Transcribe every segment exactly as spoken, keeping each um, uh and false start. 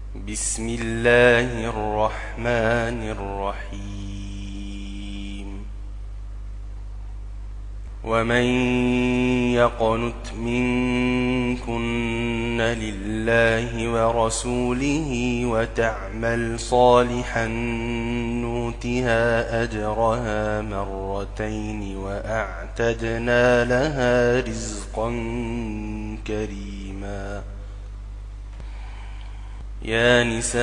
بسم الله الرحمن الرحيم. ومن يقنت منكن لله ورسوله وتعمل صالحا نؤتها أجرها مرتين وأعتدنا لها رزقا كريما. يا نساء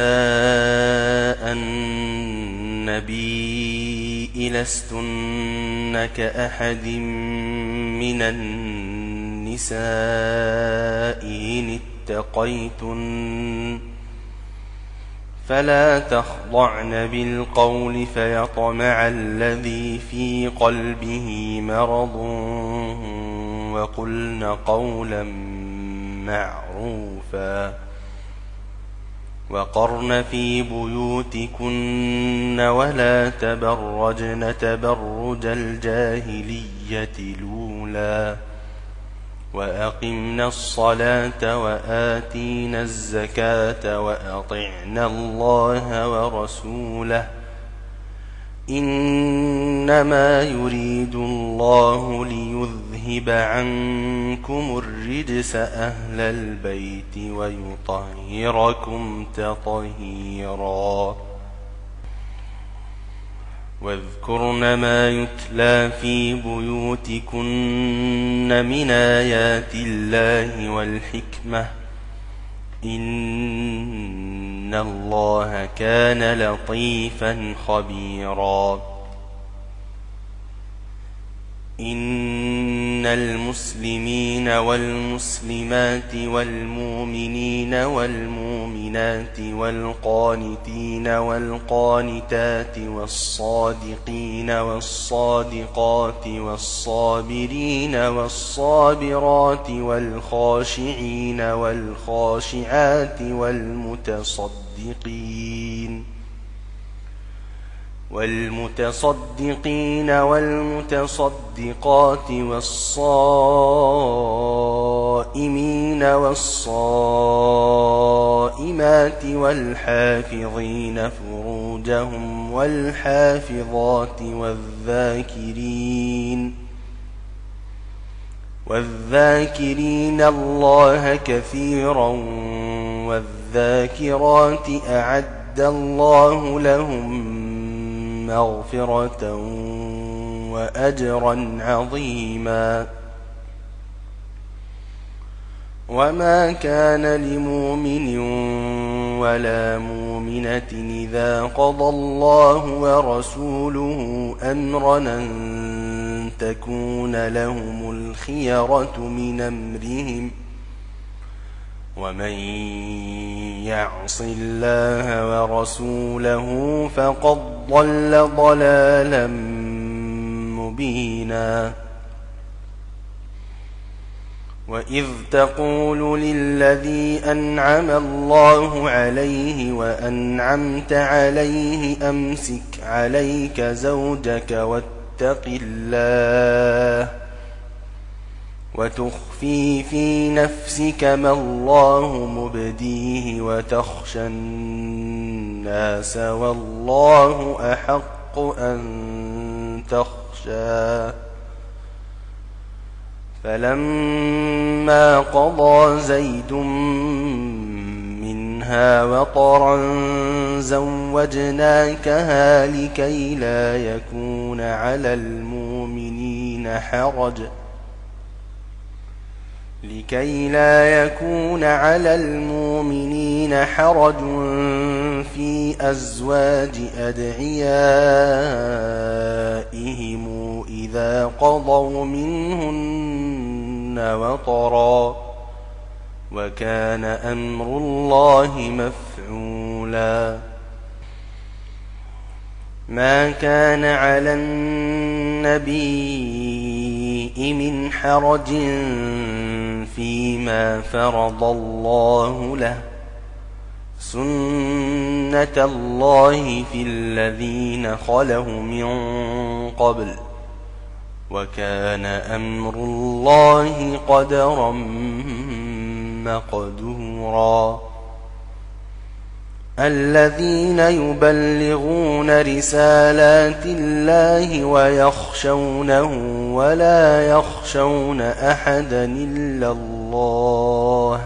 النبي لستن كأحد من النساء إن اتقيتن فلا تخضعن بالقول فيطمع الذي في قلبه مرض وقلن قولا معروفا وقرن في بيوتكن ولا تبرجن تبرج الجاهلية الأولى وأقمنا الصلاة وآتينا الزكاة وأطعنا الله ورسوله إنما يريد الله ليذهب عنكم الرجس أهل البيت ويطهركم تطهيرا. واذكرن ما يتلى في بيوتكن من آيات الله والحكمة إن الله كان لطيفا خبيرا. إن المسلمين والمسلمات والمؤمنين والمؤمنات والقانتين والقانتات والصادقين والصادقات والصابرين والصابرات والخاشعين والخاشعات والمتصدقين والمتصدقين والمتصدقات والصائمين والصائمات والحافظين فروجهم والحافظات والذاكرين والذاكرين الله كثيرا والذاكرات أعد الله لهم مغفرة وأجرا عظيما. وما كان لمؤمن ولا مؤمنة إذا قضى الله ورسوله أمرا أن تكون لهم الخيرة من أمرهم ومن يعص الله ورسوله فقد ضل ضلالا مبينا. وإذ تقول للذي أنعم الله عليه وأنعمت عليه أمسك عليك زوجك واتق الله وتخفي في نفسك ما الله مبديه وتخشى الناس والله أحق أن تخشى. فلما قضى زيد منها وطرا زوجناكها لكي لا يكون على المؤمنين حرج لكي لا يكون على المؤمنين حرج في أزواج أدعيائهم إذا قضوا منهن وطرا وكان أمر الله مفعولا. ما كان على النبي من حرج فيما فرض الله له سنة الله في الذين خلوا من قبل وكان أمر الله قدرا مقدورا. الذين يبلغون رسالات الله ويخشونه ولا يخشون أحدا إلا الله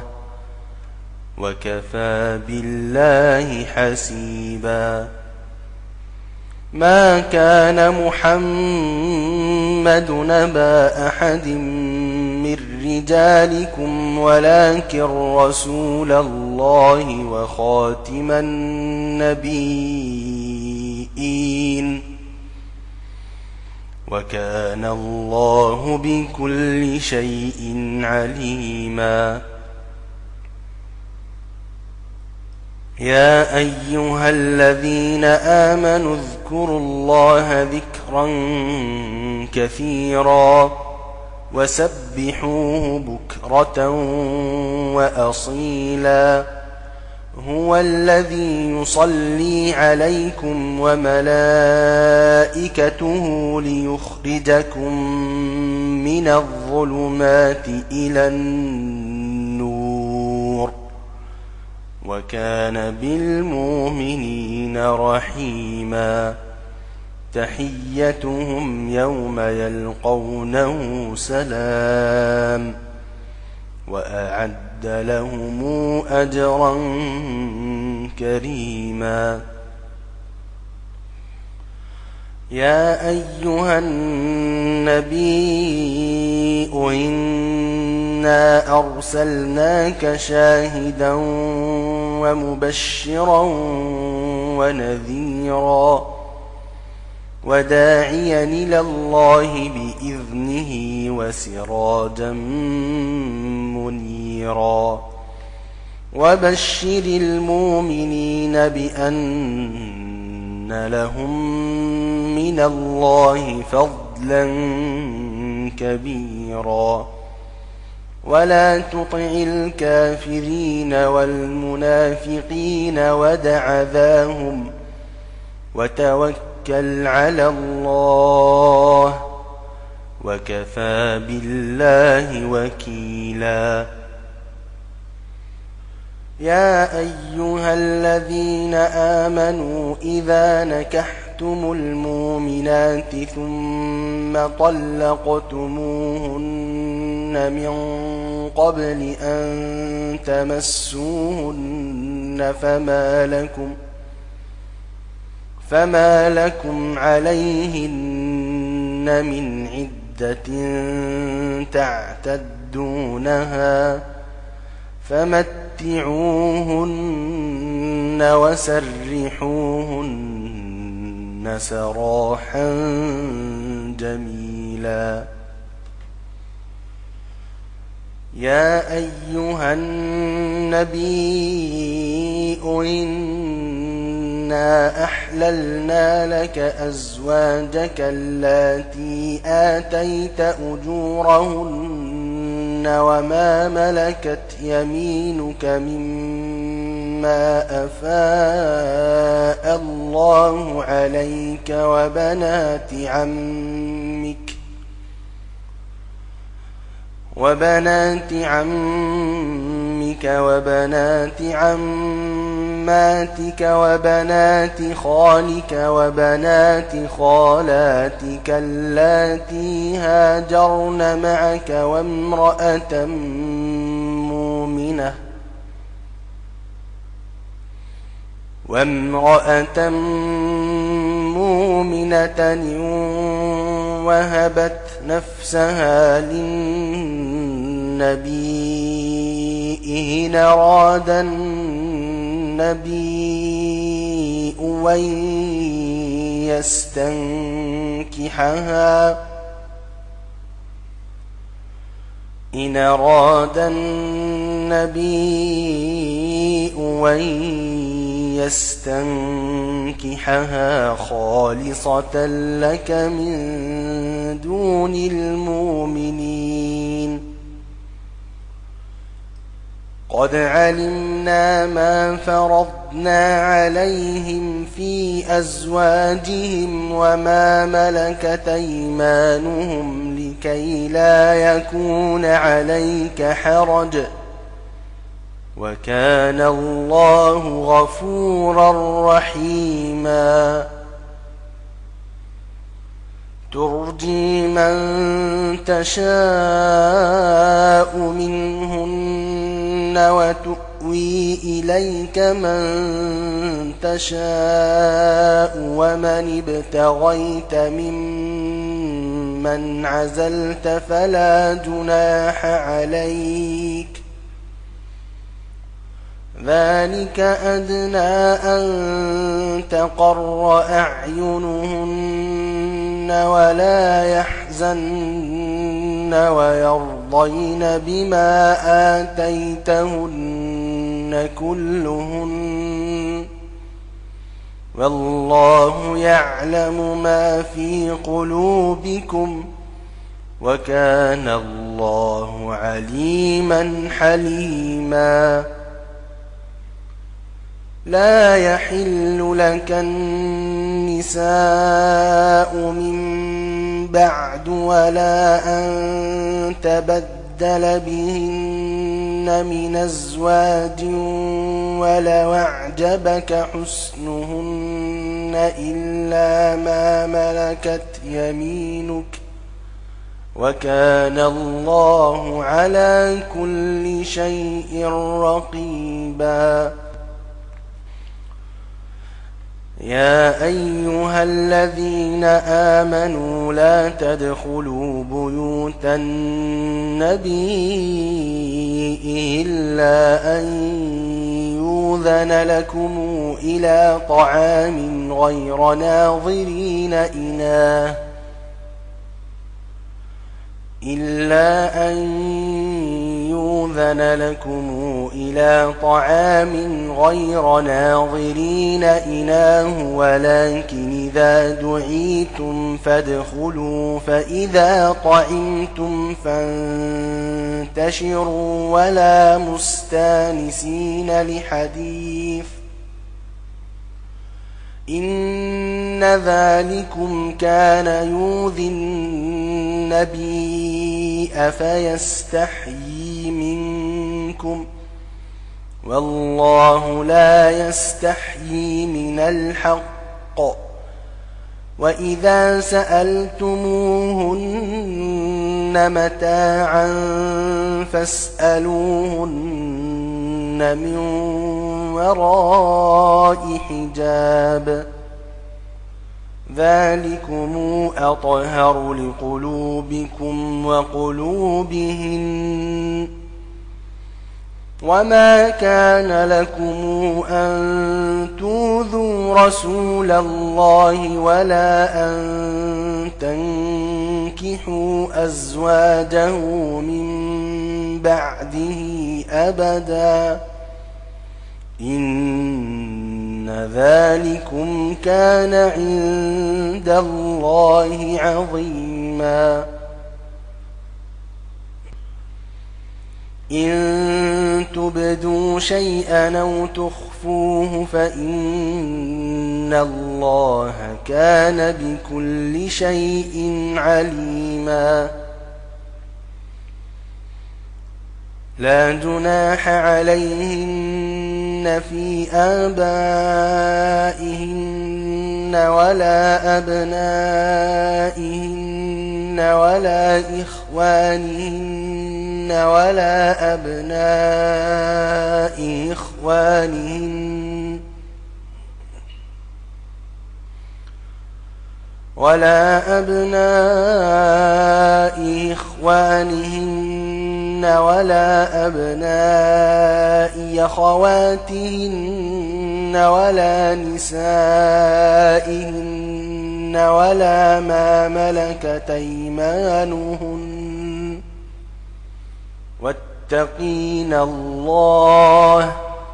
وكفى بالله حسيبا. ما كان محمد نبا أحد من رجالكم ولكن رسول الله وخاتم النبيين وكان الله بكل شيء عليما. يا أيها الذين آمنوا اذكروا الله ذكرا كثيرا وسبحوه بكرة وأصيلا. هو الذي يصلي عليكم وملائكته ليخرجكم من الظلمات إلى النور وكان بالمؤمنين رحيما. تحيتهم يوم يلقونه سلام وأعد لهم أجرا كريما. يا أيها النبي إنا أرسلناك شاهدا ومبشرا ونذيرا وداعيا إلى الله بإذنه وسراجا منيرا. وبشر المؤمنين بأن لهم من الله فضلا كبيرا. ولا تطع الكافرين والمنافقين ودع ذاهم وتوكل على الله وكفى بالله وكيلا. يا أيها الذين آمنوا إذا نكحتم المؤمنات ثم طلقتموهن من قبل أن تمسوهن فما لكم فما لكم عليهن من عدة تعتدونها فمتعوهن وسرحوهن سراحا جميلا. يا أيها النبي إنا أحللنا لك أزواجك اللاتي آتيت أجورهن وما ملكت يمينك مما أفاء الله عليك وبنات عمك وبنات عمك وبنات عماتك وبنات خالك وبنات خالاتك اللاتي هاجرن معك وامرأة مؤمنة وامرأة مؤمنة وهبت نفسها للنبي إن أراد النبي أن يستنكحها إن أراد النبي أن يستنكحها خالصة لك من دون المؤمنين. قد علمنا ما فرضنا عليهم في أزواجهم وما ملكت أيمانهم لكي لا يكون عليك حرج وكان الله غفورا رحيما ترجي من تشاء منهن وتؤوي إليك من تشاء ومن ابتغيت ممن عزلت فلا جناح عليك ذلك أدنى أن تقر أعينهن ولا يحزن ويرضين بما آتيتهن كلهن والله يعلم ما في قلوبكم وكان الله عليما حليما لا يحل لك النساء من بعد ولا أن تبدل بهن من أزواج ولو أعجبك حسنهن إلا ما ملكت يمينك وكان الله على كل شيء رقيبا يا أيها الذين آمنوا لا تدخلوا بيوت النبي إلا أن يؤذن لكم إلى طعام غير ناظرين إناه إلا أن يؤذن لكم إلى طعام غير ناظرين إناه ولكن إذا دعيتم فادخلوا فإذا طعمتم فانتشروا ولا مستانسين لحديث إن ذلكم كان يؤذي النبي أفيستحيي منكم والله لا يستحيي من الحق وإذا سألتموهن متاعا فاسألوهن من وراء حجاب ذلكم أطهر لقلوبكم وقلوبهن وما كان لكم أن تؤذوا رسول الله ولا أن تنكحوا أزواجه من بعده أبدا إن ذلكم كان عند الله عظيما إن تبدوا شيئا أو تخفوه فإن الله كان بكل شيء عليما لا جناح عليهن في آبائهن ولا أبنائهن ولا إخوانهن ولا أبناء إخوانهن ولا أبناء إخوانهن ولا أبناء أخواتهن ولا نسائهن ولا ما ملكت أيمانهن واتقين الله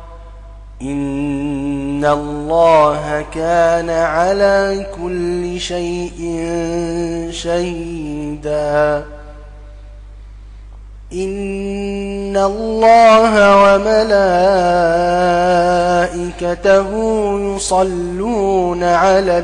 إن الله كان على كل شيء شهيدا إن الله وملائكته يصلون على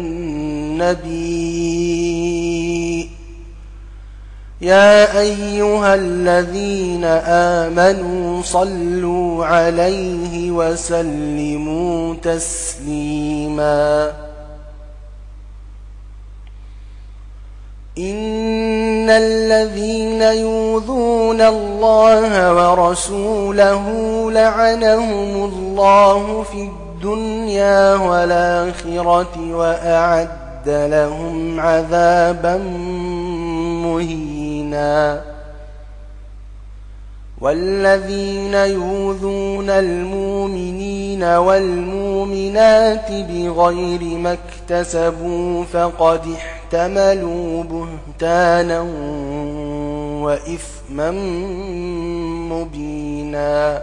النبي يا أيها الذين آمنوا صلوا عليه وسلموا تسليما. إن الذين يؤذون الله ورسوله لعنهم الله في الدنيا والآخرة وأعد لهم عذابا مهينا. والذين يؤذون المؤمنين والمؤمنات بغير ما اكتسبوا فقد احتملوا بهتانا وإثما مبينا.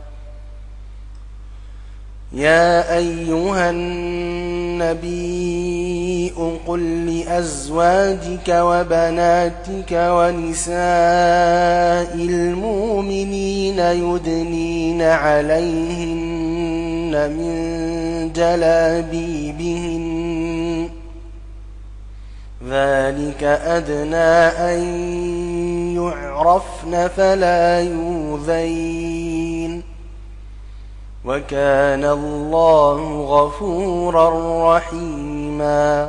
يا أيها النبي قل لأزواجك وبناتك ونساء المؤمنين يدنين عليهن من جلابيبهن ذلك أدنى أن يعرفن فلا يؤذين وكان الله غفورا رحيما.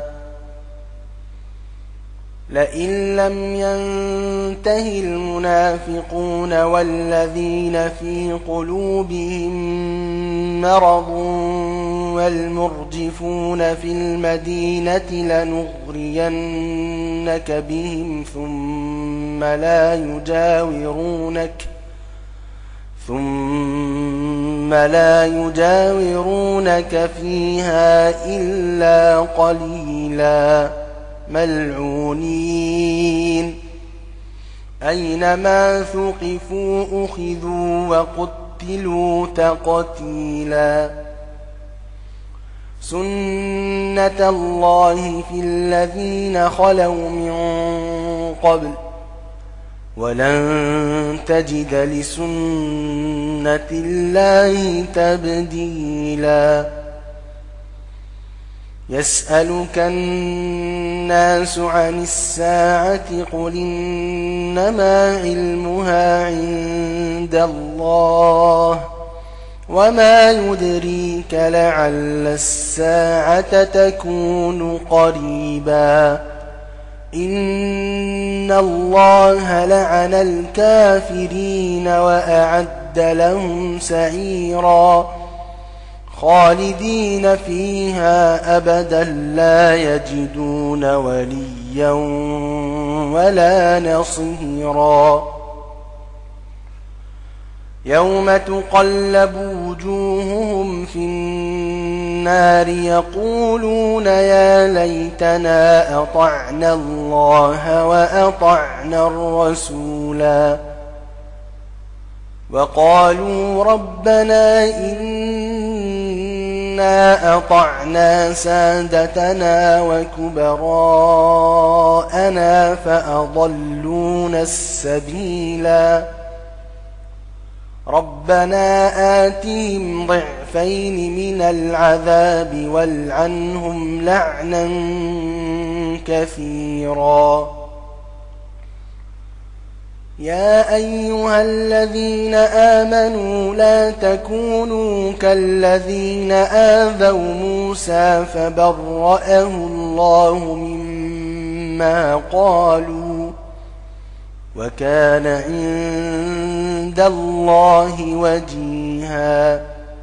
لئن لم ينته المنافقون والذين في قلوبهم مرض والمرجفون في المدينة لنغرينك بهم ثم لا يجاورونك ثم لا يجاورونك فيها إلا قليلا ملعونين أينما ثقفوا أخذوا وقتلوا تقتيلا. سنة الله في الذين خلوا من قبل ولن تجد لسنة الله تبديلا. يسألك الناس عن الساعة قل إنما علمها عند الله وما يدريك لعل الساعة تكون قريبا. إن الله لعن الكافرين وأعد لهم سعيرا خالدين فيها أبدا لا يجدون وليا ولا نصيرا. يوم تقلب وجوههم في النار يقولون يا ليتنا أطعنا الله وأطعنا الرسولا وقالوا ربنا إنا أطعنا سادتنا وكبراءنا فأضلونا السبيلا. ربنا آتهم ضعفين من العذاب والعنهم لعنا كثيرا. يا أيها الذين آمنوا لا تكونوا كالذين آذوا موسى فبرأه الله مما قالوا وكان عند الله وجيها.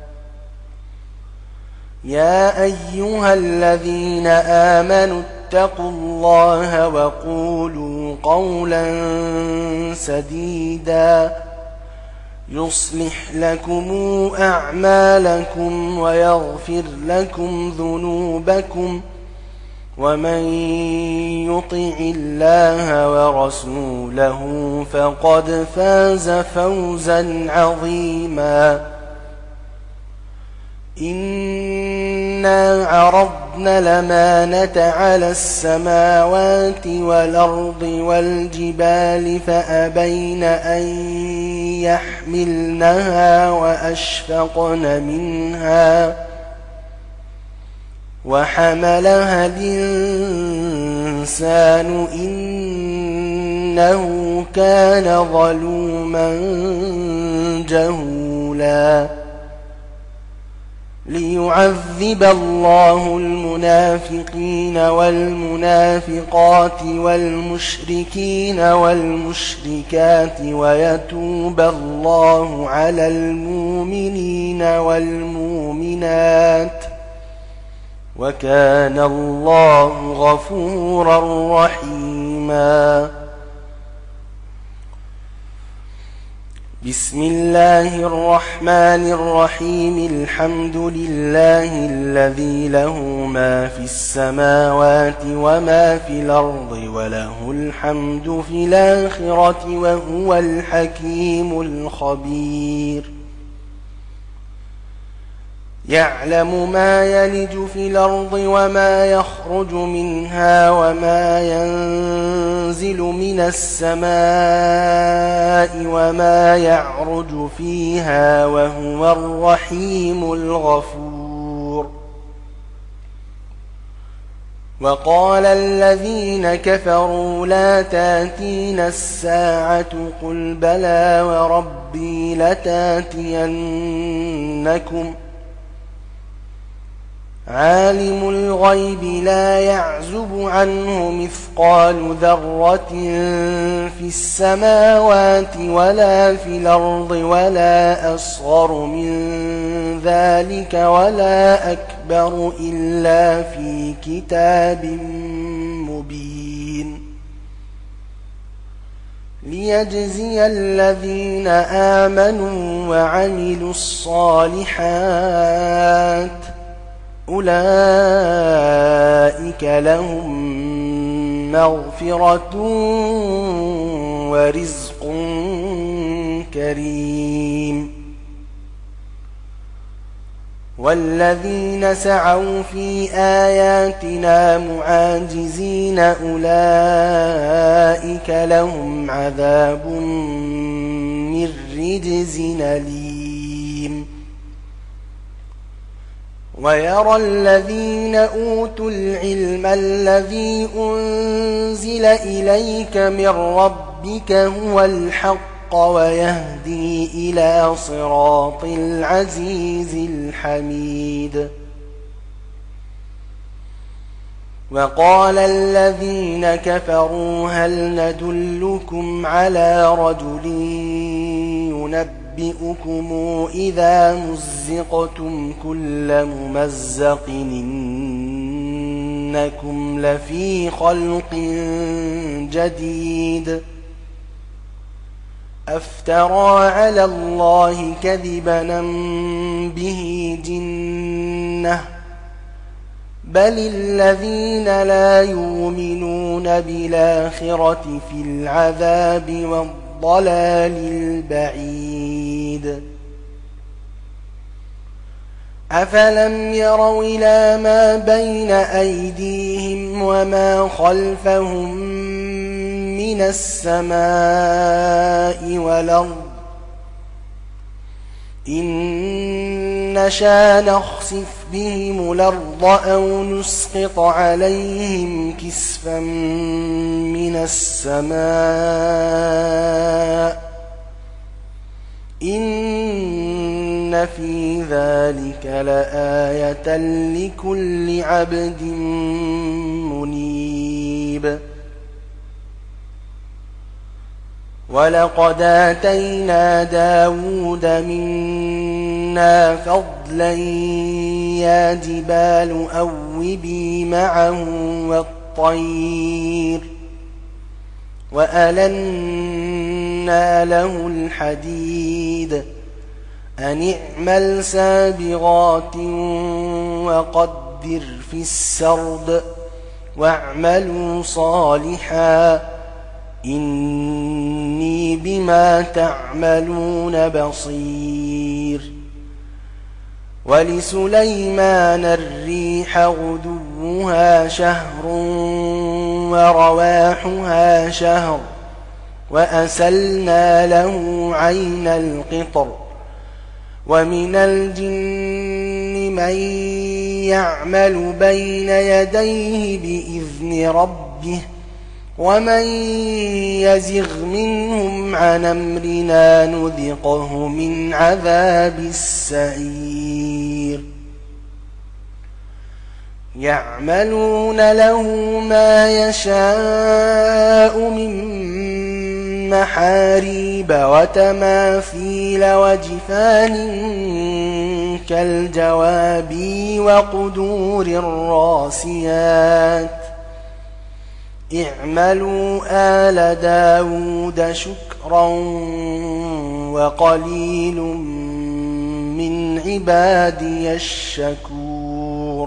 يا أيها الذين آمنوا اتقوا الله وقولوا قولا سديدا يصلح لكم أعمالكم ويغفر لكم ذنوبكم ومن يطع الله ورسوله فقد فاز فوزا عظيما. إنا عرضنا الأمانة على السماوات والأرض والجبال فأبين أن يحملنها وأشفقن منها وحملها الإنسان إنه إنه كان ظلوما جهولا ليعذب الله المنافقين والمنافقات والمشركين والمشركات ويتوب الله على المؤمنين والمؤمنات وكان الله غفورا رحيما. بسم الله الرحمن الرحيم. الحمد لله الذي له ما في السماوات وما في الأرض وله الحمد في الآخرة وهو الحكيم الخبير. يعلم ما يلج في الأرض وما يخرج منها وما ينزل من السماء وما يعرج فيها وهو الرحيم الغفور. وقال الذين كفروا لا تاتينا الساعة قل بلى وربي لتاتينكم عالم الغيب لا يعزب عنه مثقال ذرة في السماوات ولا في الأرض ولا أصغر من ذلك ولا أكبر إلا في كتاب مبين ليجزي الذين آمنوا وعملوا الصالحات أولئك لهم مغفرة ورزق كريم. والذين سعوا في آياتنا معاجزين أولئك لهم عذاب من رجز أليم. ويرى الذين أوتوا العلم الذي أنزل إليك من ربك هو الحق ويهدي إلى صراط العزيز الحميد. وقال الذين كفروا هل ندلكم على رجل ينبئ ينبئكم إذا مزقتم كل ممزق إنكم لفي خلق جديد أفترى على الله كذبا به جنة بل الذين لا يؤمنون بالآخرة في العذاب والضلال البعيد. أفلم يروا إلى ما بين أيديهم وما خلفهم من السماء والأرض إن نشأ نخسف بهم الأرض أو نسقط عليهم كسفا من السماء إن في ذلك لآية لكل عبد منيب. ولقد آتينا داود منا فضلا يا جبال أوبي معه والطير وألنا له الحديد أن اعمل سابغات وقدر في السرد واعملوا صالحا إني بما تعملون بصير. ولسليمان الريح غدوها شهر ورواحها شهر وأسلنا له عين القطر ومن الجن من يعمل بين يديه بإذن ربه ومن يزغ منهم عن أمرنا نذقه من عذاب السعير يعملون له ما يشاء من محاريب وتماثيل وجفان كالجواب وقدور الراسيات اعملوا آل داود شكرا وقليل من عبادي الشكور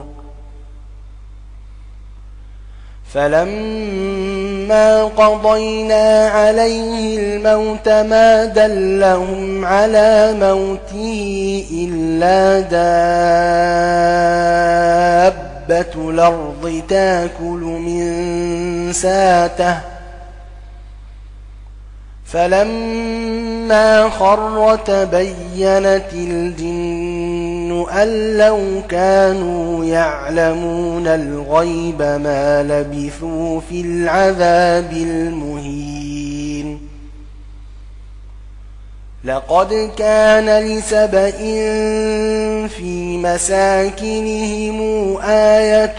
فلما قضينا عليه الموت ما دلهم على موته إلا دابة الأرض تاكل من ساته فلما خر تبينت الجن أن لو كانوا يعلمون الغيب ما لبثوا في العذاب المهين لقد كان لسبإ في مساكنهم آية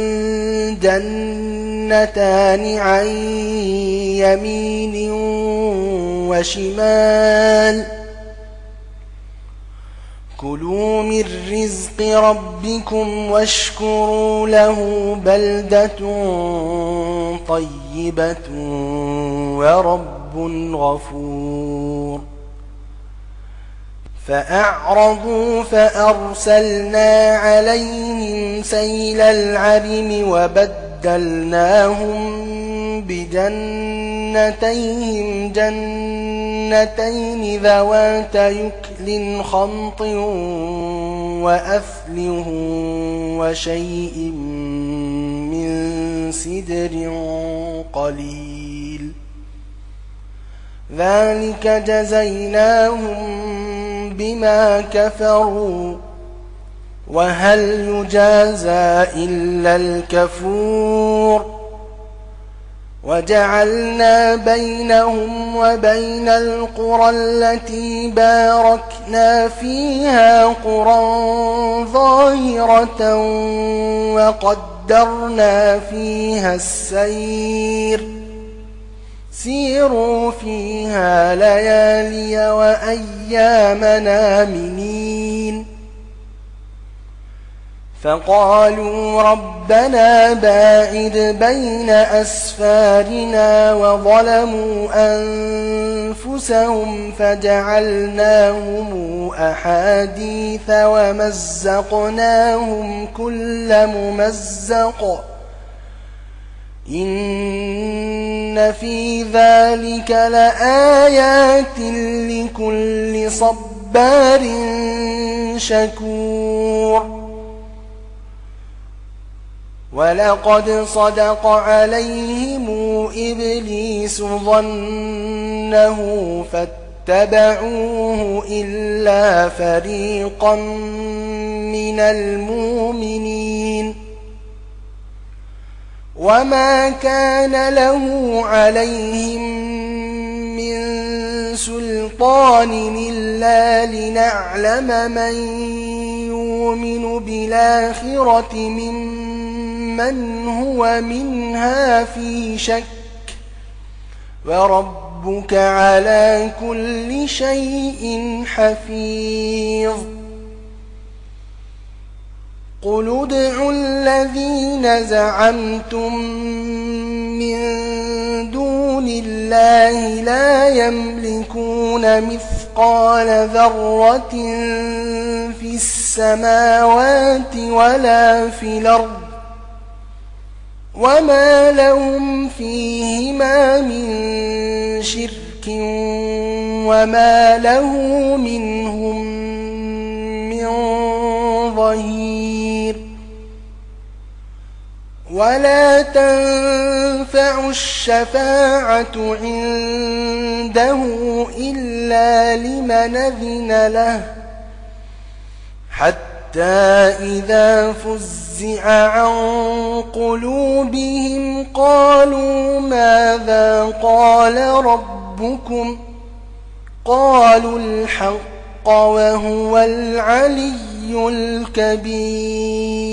جنتان عن يمين وشمال كلوا من رزق ربكم واشكروا له بلدة طيبة ورب غفور فأعرضوا فأرسلنا عليهم سيل العرم وبدلناهم بجنتيهم جنتين ذوات يكل خمط وأثل وشيء من سدر قليل ذلك جزيناهم بما كفروا وهل يجازى إلا الكفور وجعلنا بينهم وبين القرى التي باركنا فيها قرى ظاهرة وقدرنا فيها السير سيروا فيها ليالي وأيام آمنين فقالوا ربنا باعد بين أسفارنا وظلموا أنفسهم فجعلناهم أحاديث ومزقناهم كل ممزق إن في ذلك لآيات لكل صبار شكور ولقد صدق عليهم إبليس ظنه فاتبعوه إلا فريقا من المؤمنين وما كان له عليهم من سلطان إلا لنعلم من يؤمن بالآخرة ممن هو منها في شك وربك على كل شيء حفيظ قل ادعوا الذين زعمتم من دون الله لا يملكون مثقال ذرة في السماوات ولا في الأرض وما لهم فيهما من شرك وما له منهم من ظهير ولا تنفع الشفاعة عنده إلا لمن أذن له حتى إذا فزع عن قلوبهم قالوا ماذا قال ربكم قالوا الحق وهو العلي الكبير